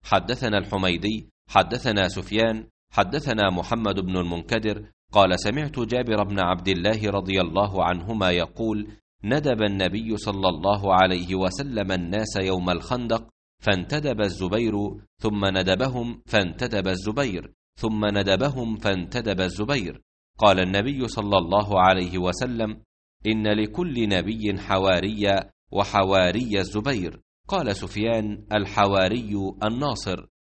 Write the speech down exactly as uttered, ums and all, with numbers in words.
حدثنا الحميدي حدثنا سفيان حدثنا محمد بن المنكدر قال سمعت جابر بن عبد الله رضي الله عنهما يقول ندب النبي صلى الله عليه وسلم الناس يوم الخندق فانتدب الزبير ثم ندبهم فانتدب الزبير ثم ندبهم فانتدب الزبير. قال النبي صلى الله عليه وسلم إن لكل نبي حواري وحواري الزبير. قال سفيان الحواري الناصر.